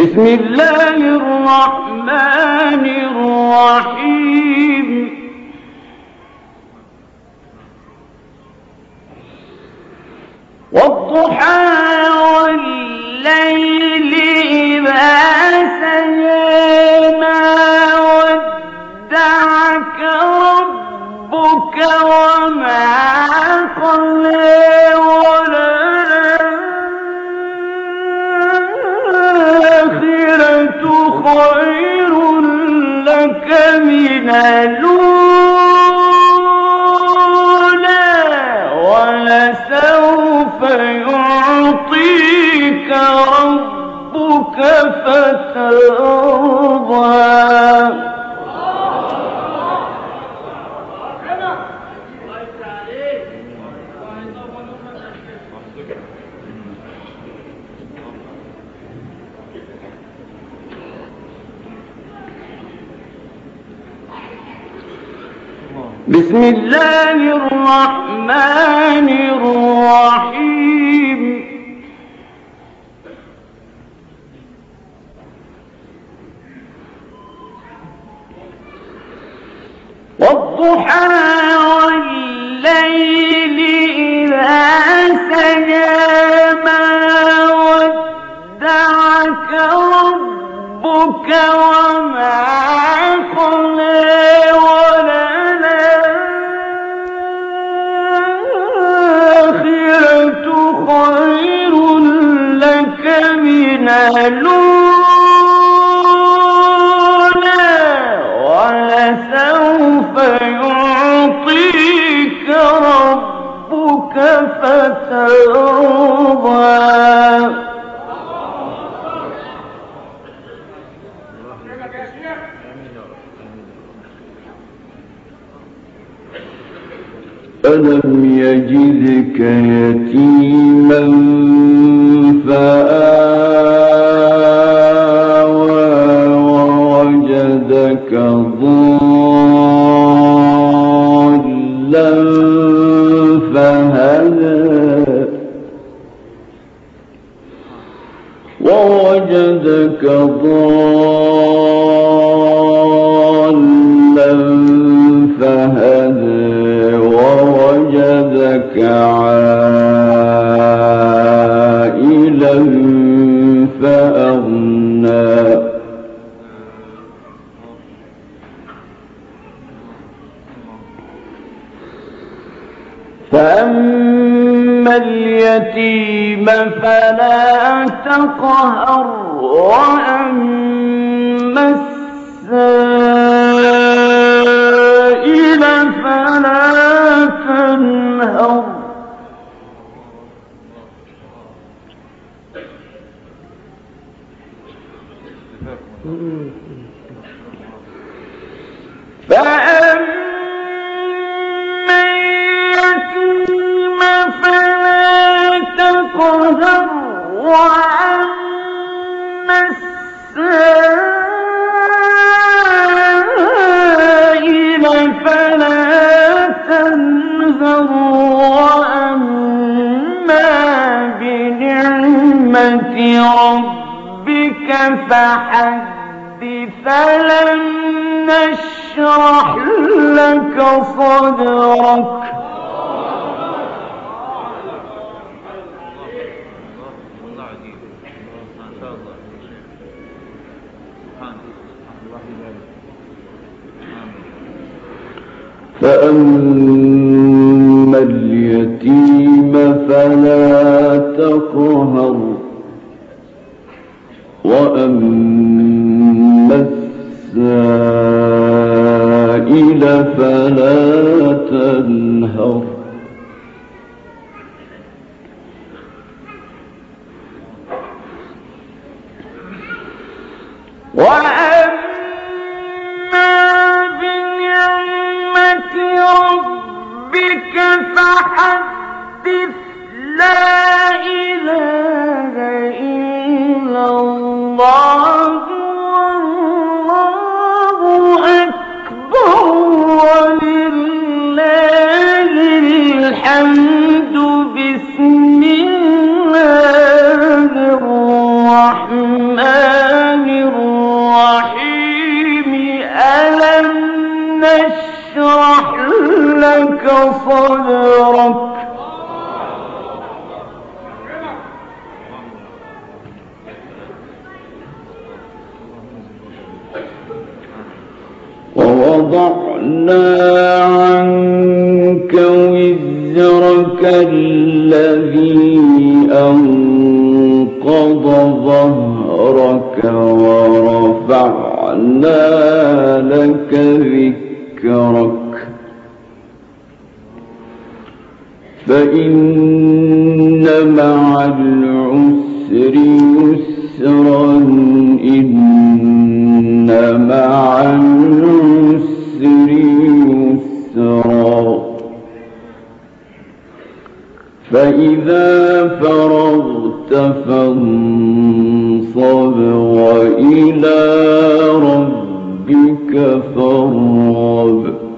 بسم الله الرحمن الرحيم والضحى والليل إذا سجى ما ودعك ربك وما قلى وللآخرة خير لك من الأولى ولسوف يعطيك ربك فترضى بسم الله الرحمن الرحيم والضحى والليل إذا سجى ما ودعك ربك وما قلى خير لك من الأولى ولسوف يعطيك ربك فترضى ألم يجدك يتيما فآوى ووجدك ضالا فهدى ووجدك ضالا فهدى ووجدك عائلا فأغنى فأما اليتيم فلا تقهر وأما السائل فلا تنهر فأما اليتيم فلا تقهر وأما السائل فلا تنهر وأما بنعمة ربك فحدث ألم نشرح لك صدرك فأما اليتيم فلا تقهر وأما السائل فلا تنهر ربك فحدث لا إله إلا الله والله أكبر ولله الحمد بسم الله الرحمن الرحمن الرحيم ألم نشرح لك صدرك ووضعنا عنك وزرك الذي أنقض ظهرك ورفعنا لك ذكرك فإن مع العسر يسرا إن مع العسر يسرا فإذا فرغت فانصب وإلى ربك فارغب